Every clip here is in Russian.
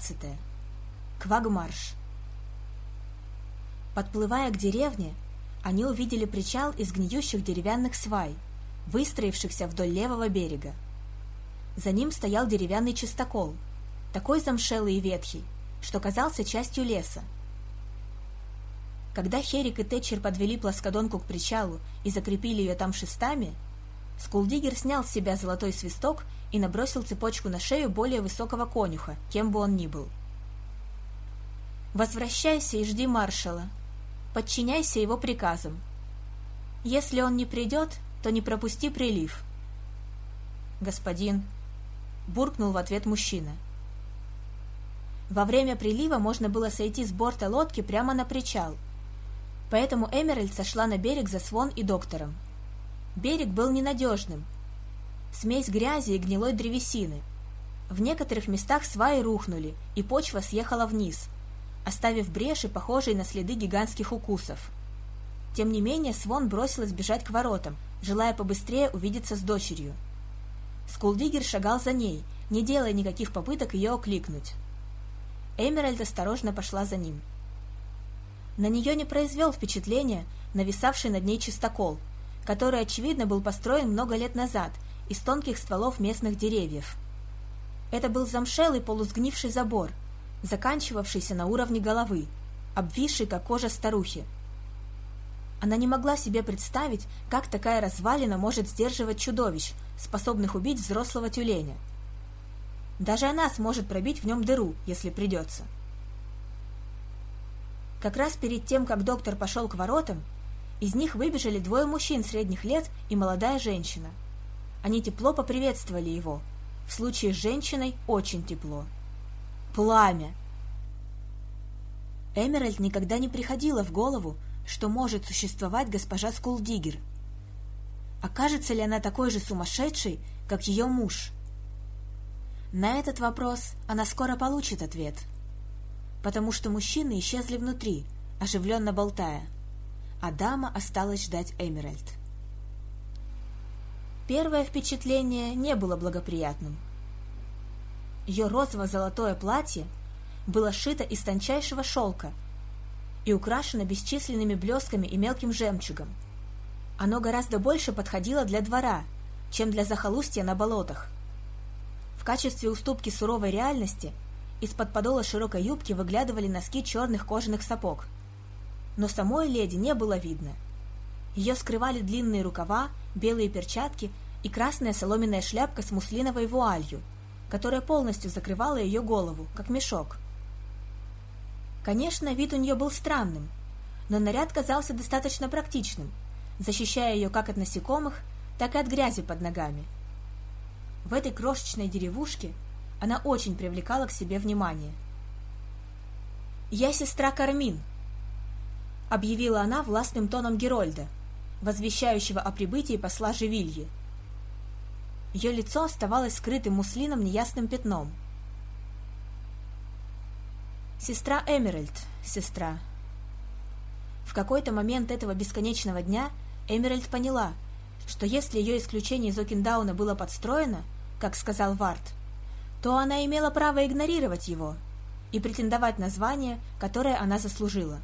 17. Квагмарш. Подплывая к деревне, они увидели причал из гниющих деревянных свай, выстроившихся вдоль левого берега. За ним стоял деревянный чистокол, такой замшелый и ветхий, что казался частью леса. Когда Херик и Тэтчер подвели плоскодонку к причалу и закрепили ее там шестами, Скулдигер снял с себя золотой свисток и набросил цепочку на шею более высокого конюха, кем бы он ни был. «Возвращайся и жди маршала. Подчиняйся его приказам. Если он не придет, то не пропусти прилив». «Господин», — буркнул в ответ мужчина. Во время прилива можно было сойти с борта лодки прямо на причал, поэтому Эмеральд сошла на берег за Свон и доктором. Берег был ненадежным. Смесь грязи и гнилой древесины. В некоторых местах сваи рухнули, и почва съехала вниз, оставив бреши, похожие на следы гигантских укусов. Тем не менее, Свон бросилась бежать к воротам, желая побыстрее увидеться с дочерью. Скулдигер шагал за ней, не делая никаких попыток ее окликнуть. Эмеральд осторожно пошла за ним. На нее не произвел впечатления нависавший над ней чистокол, который, очевидно, был построен много лет назад из тонких стволов местных деревьев. Это был замшелый полусгнивший забор, заканчивавшийся на уровне головы, обвисший, как кожа старухи. Она не могла себе представить, как такая развалина может сдерживать чудовищ, способных убить взрослого тюленя. Даже она сможет пробить в нем дыру, если придется. Как раз перед тем, как доктор пошел к воротам, из них выбежали двое мужчин средних лет и молодая женщина. Они тепло поприветствовали его. В случае с женщиной очень тепло. Пламя! Эмеральд никогда не приходило в голову, что может существовать госпожа Скулдигер. Окажется ли она такой же сумасшедшей, как ее муж? На этот вопрос она скоро получит ответ, потому что мужчины исчезли внутри, оживленно болтая, а дама осталась ждать Эмеральд. Первое впечатление не было благоприятным. Ее розово-золотое платье было шито из тончайшего шелка и украшено бесчисленными блесками и мелким жемчугом. Оно гораздо больше подходило для двора, чем для захолустья на болотах. В качестве уступки суровой реальности из-под подола широкой юбки выглядывали носки черных кожаных сапог. Но самой леди не было видно. Ее скрывали длинные рукава, белые перчатки и красная соломенная шляпка с муслиновой вуалью, которая полностью закрывала ее голову, как мешок. Конечно, вид у нее был странным, но наряд казался достаточно практичным, защищая ее как от насекомых, так и от грязи под ногами. В этой крошечной деревушке она очень привлекала к себе внимание. «Я сестра Кармин», — объявила она властным тоном Герольда, возвещающего о прибытии посла Живильи. Ее лицо оставалось скрытым муслином неясным пятном. «Сестра Эмеральд, сестра». В какой-то момент этого бесконечного дня Эмеральд поняла, что если ее исключение из Окиндауна было подстроено, как сказал Вард, то она имела право игнорировать его и претендовать на звание, которое она заслужила.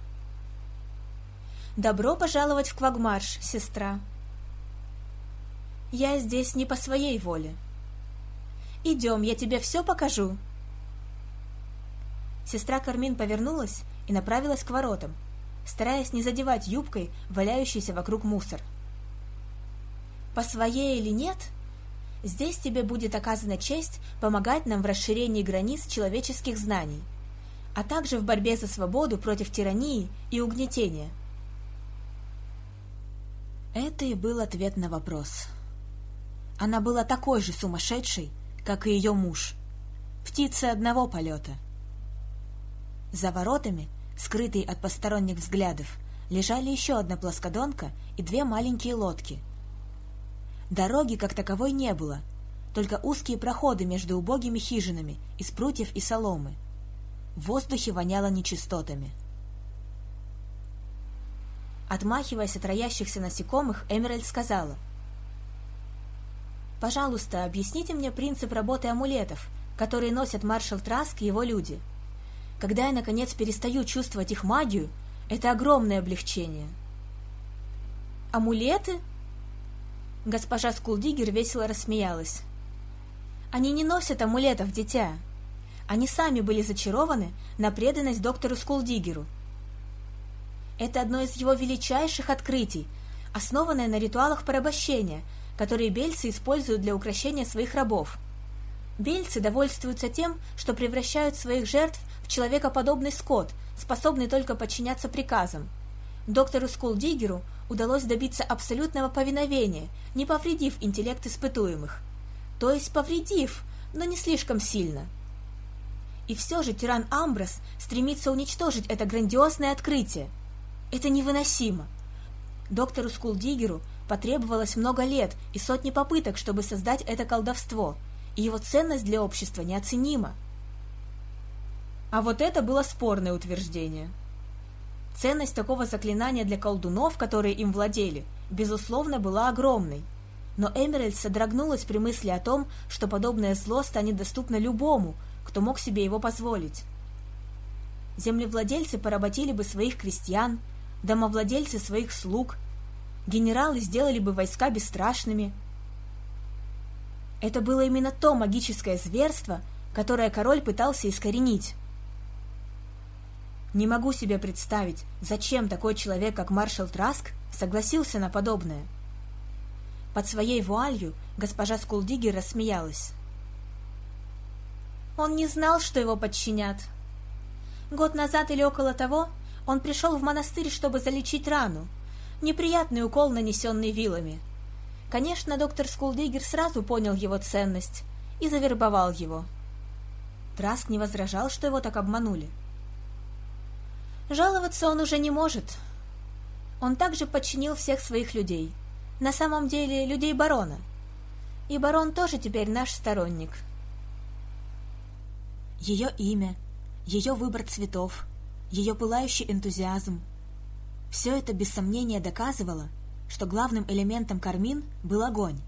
«Добро пожаловать в Квагмарш, сестра. Я здесь не по своей воле. Идем, я тебе все покажу». Сестра Кармин повернулась и направилась к воротам, стараясь не задевать юбкой валяющийся вокруг мусор. «По своей или нет, здесь тебе будет оказана честь помогать нам в расширении границ человеческих знаний, а также в борьбе за свободу против тирании и угнетения». Это и был ответ на вопрос. Она была такой же сумасшедшей, как и ее муж, птица одного полета. За воротами, скрытые от посторонних взглядов, лежали еще одна плоскодонка и две маленькие лодки. Дороги как таковой не было, только узкие проходы между убогими хижинами из прутьев и соломы. В воздухе воняло нечистотами. Отмахиваясь от роящихся насекомых, Эмеральд сказала: «Пожалуйста, объясните мне принцип работы амулетов, которые носят маршал Траск и его люди. Когда я, наконец, перестаю чувствовать их магию, это огромное облегчение. «Амулеты?» Госпожа Скулдигер весело рассмеялась. «Они не носят амулетов, дитя. Они сами были зачарованы на преданность доктору Скулдигеру. Это одно из его величайших открытий, основанное на ритуалах порабощения, которые бельцы используют для укрощения своих рабов. Бельцы довольствуются тем, что превращают своих жертв в человекоподобный скот, способный только подчиняться приказам. Доктору Скулдигеру удалось добиться абсолютного повиновения, не повредив интеллект испытуемых. То есть повредив, но не слишком сильно. И все же тиран Амброс стремится уничтожить это грандиозное открытие. Это невыносимо. Доктору Скулдигеру потребовалось много лет и сотни попыток, чтобы создать это колдовство, и его ценность для общества неоценима. А вот это было спорное утверждение. Ценность такого заклинания для колдунов, которые им владели, безусловно, была огромной. Но Эмеральд содрогнулась при мысли о том, что подобное зло станет доступно любому, кто мог себе его позволить. Землевладельцы поработили бы своих крестьян, домовладельцы своих слуг, генералы сделали бы войска бесстрашными. Это было именно то магическое зверство, которое король пытался искоренить. Не могу себе представить, зачем такой человек, как маршал Траск, согласился на подобное. Под своей вуалью госпожа Скулдигер рассмеялась. Он не знал, что его подчинят. Год назад или около того он пришел в монастырь, чтобы залечить рану. Неприятный укол, нанесенный вилами. Конечно, доктор Скулдигер сразу понял его ценность и завербовал его. Траск не возражал, что его так обманули. Жаловаться он уже не может. Он также подчинил всех своих людей. На самом деле, людей барона. И барон тоже теперь наш сторонник. Ее имя, ее выбор цветов, ее пылающий энтузиазм — все это без сомнения доказывало, что главным элементом Кармин был огонь.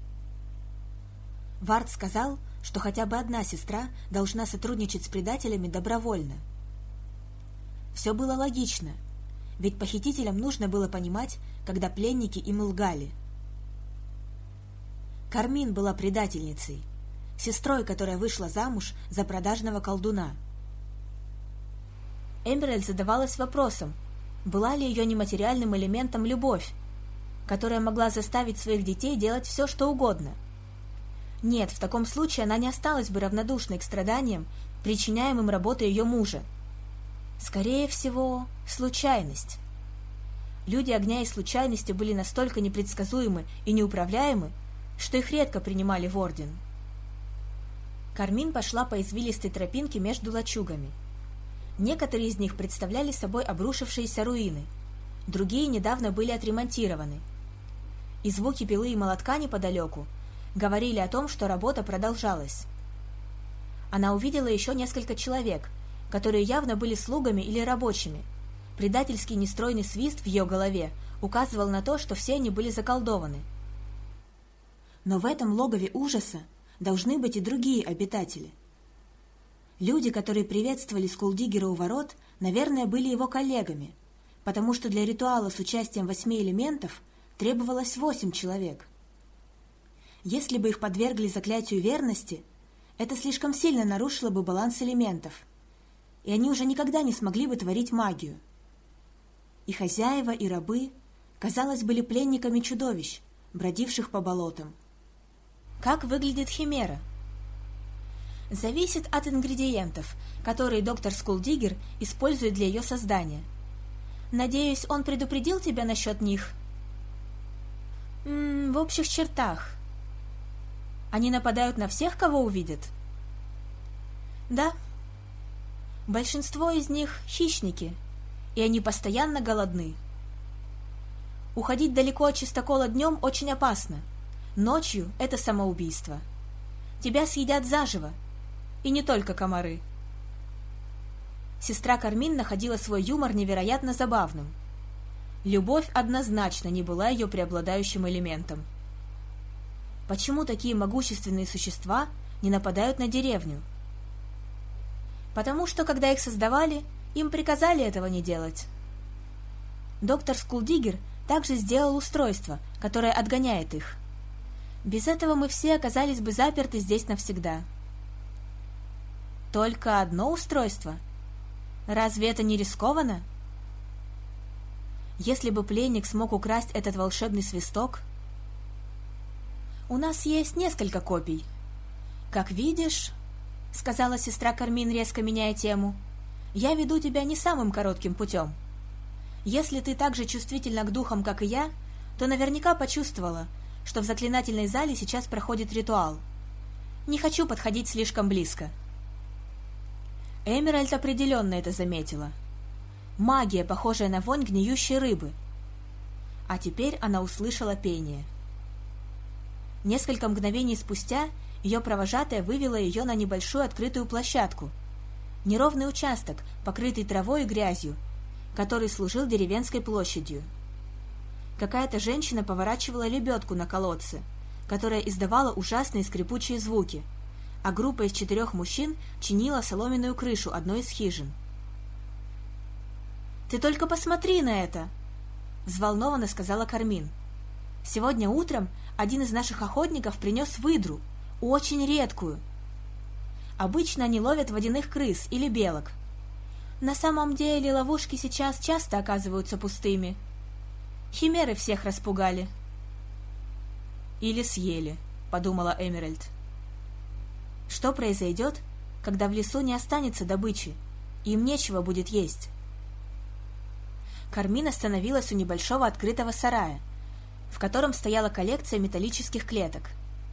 Вард сказал, что хотя бы одна сестра должна сотрудничать с предателями добровольно. Все было логично, ведь похитителям нужно было понимать, когда пленники им лгали. Кармин была предательницей, сестрой, которая вышла замуж за продажного колдуна. Эмеральд задавалась вопросом, была ли ее нематериальным элементом любовь, которая могла заставить своих детей делать все, что угодно. Нет, в таком случае она не осталась бы равнодушной к страданиям, причиняемым работой ее мужа. Скорее всего, случайность. Люди огня и случайности были настолько непредсказуемы и неуправляемы, что их редко принимали в орден. Кармин пошла по извилистой тропинке между лачугами. Некоторые из них представляли собой обрушившиеся руины, другие недавно были отремонтированы. И звуки пилы и молотка неподалеку говорили о том, что работа продолжалась. Она увидела еще несколько человек, которые явно были слугами или рабочими. Предательский нестройный свист в ее голове указывал на то, что все они были заколдованы. Но в этом логове ужаса должны быть и другие обитатели. Люди, которые приветствовали Скулдигера у ворот, наверное, были его коллегами, потому что для ритуала с участием 8 элементов требовалось 8 человек. Если бы их подвергли заклятию верности, это слишком сильно нарушило бы баланс элементов, и они уже никогда не смогли бы творить магию. И хозяева, и рабы, казалось, были пленниками чудовищ, бродивших по болотам. Как выглядит химера? Зависит от ингредиентов, которые доктор Скулдигер использует для ее создания. Надеюсь, он предупредил тебя насчет них? В общих чертах. Они нападают на всех, кого увидят? Да. Большинство из них — хищники, и они постоянно голодны. Уходить далеко от чистокола днем очень опасно. Ночью — это самоубийство. Тебя съедят заживо, и не только комары. Сестра Кармин находила свой юмор невероятно забавным. Любовь однозначно не была ее преобладающим элементом. Почему такие могущественные существа не нападают на деревню? Потому что, когда их создавали, им приказали этого не делать. Доктор Скулдигер также сделал устройство, которое отгоняет их. Без этого мы все оказались бы заперты здесь навсегда. Только одно устройство? Разве это не рискованно? Если бы пленник смог украсть этот волшебный свисток... У нас есть несколько копий. Как видишь, — сказала сестра Кармин, резко меняя тему, — я веду тебя не самым коротким путем. Если ты так же чувствительна к духам, как и я, то наверняка почувствовала, что в заклинательной зале сейчас проходит ритуал. Не хочу подходить слишком близко. Эмеральд определенно это заметила. Магия, похожая на вонь гниющей рыбы. А теперь она услышала пение. Несколько мгновений спустя ее провожатая вывела ее на небольшую открытую площадку. Неровный участок, покрытый травой и грязью, который служил деревенской площадью. Какая-то женщина поворачивала лебедку на колодце, которая издавала ужасные скрипучие звуки, а группа из 4 мужчин чинила соломенную крышу одной из хижин. «Ты только посмотри на это!» — взволнованно сказала Кармин. «Сегодня утром один из наших охотников принес выдру, очень редкую. Обычно они ловят водяных крыс или белок. На самом деле ловушки сейчас часто оказываются пустыми. Химеры всех распугали». «Или съели», — подумала Эмеральд. Что произойдет, когда в лесу не останется добычи, и им нечего будет есть? Кармин остановилась у небольшого открытого сарая, в котором стояла коллекция металлических клеток.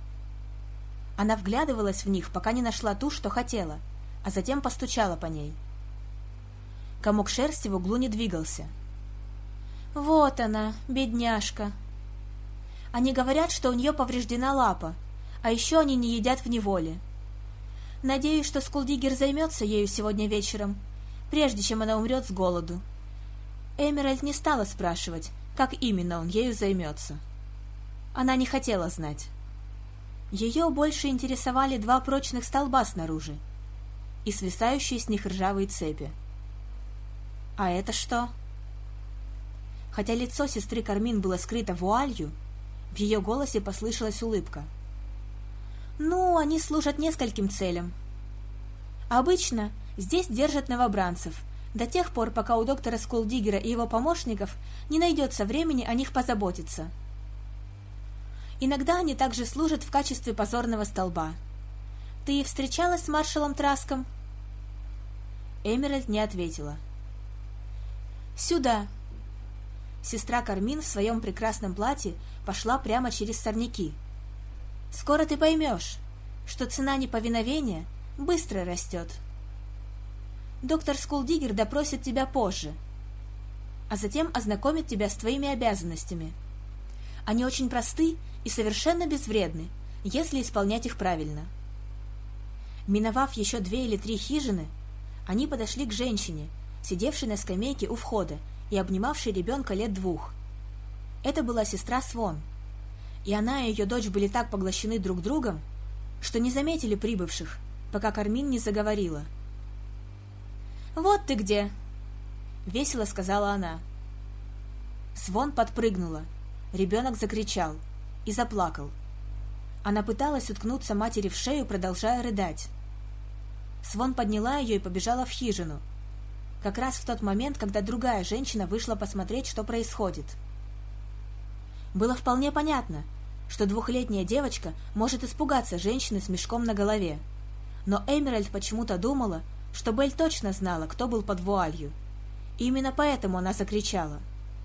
Она вглядывалась в них, пока не нашла ту, что хотела, а затем постучала по ней. Комок шерсти в углу не двигался. «Вот она, бедняжка. Они говорят, что у нее повреждена лапа, а еще они не едят в неволе. Надеюсь, что Скулдигер займется ею сегодня вечером, прежде чем она умрет с голоду». Эмеральд не стала спрашивать, как именно он ею займется. Она не хотела знать. Ее больше интересовали 2 прочных столба снаружи и свисающие с них ржавые цепи. «А это что?» Хотя лицо сестры Кармин было скрыто вуалью, в ее голосе послышалась улыбка. «Ну, они служат нескольким целям. Обычно здесь держат новобранцев, до тех пор, пока у доктора Скулдигера и его помощников не найдется времени о них позаботиться. Иногда они также служат в качестве позорного столба. Ты встречалась с маршалом Траском?» Эмеральд не ответила. «Сюда!» Сестра Кармин в своем прекрасном платье пошла прямо через сорняки. «Скоро ты поймешь, что цена неповиновения быстро растет. Доктор Скулдигер допросит тебя позже, а затем ознакомит тебя с твоими обязанностями. Они очень просты и совершенно безвредны, если исполнять их правильно». Миновав еще 2 или 3 хижины, они подошли к женщине, сидевшей на скамейке у входа и обнимавшей ребенка лет 2. Это была сестра Свон, и она и ее дочь были так поглощены друг другом, что не заметили прибывших, пока Кармин не заговорила. «Вот ты где!» — весело сказала она. Свон подпрыгнула, ребенок закричал и заплакал. Она пыталась уткнуться матери в шею, продолжая рыдать. Свон подняла ее и побежала в хижину, как раз в тот момент, когда другая женщина вышла посмотреть, что происходит. Было вполне понятно, что 2-летняя девочка может испугаться женщины с мешком на голове, но Эмеральд почему-то думала, что Белль точно знала, кто был под вуалью, и именно поэтому она закричала.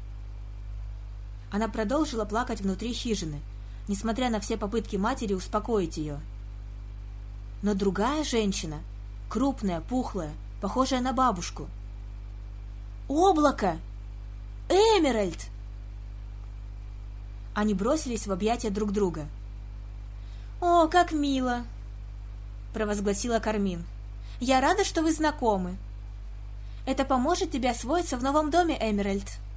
Она продолжила плакать внутри хижины, несмотря на все попытки матери успокоить ее. Но другая женщина, крупная, пухлая, похожая на бабушку. «Облако! Эмеральд!» Они бросились в объятия друг друга. «О, как мило!» — провозгласила Кармин. «Я рада, что вы знакомы. Это поможет тебе освоиться в новом доме, Эмеральд».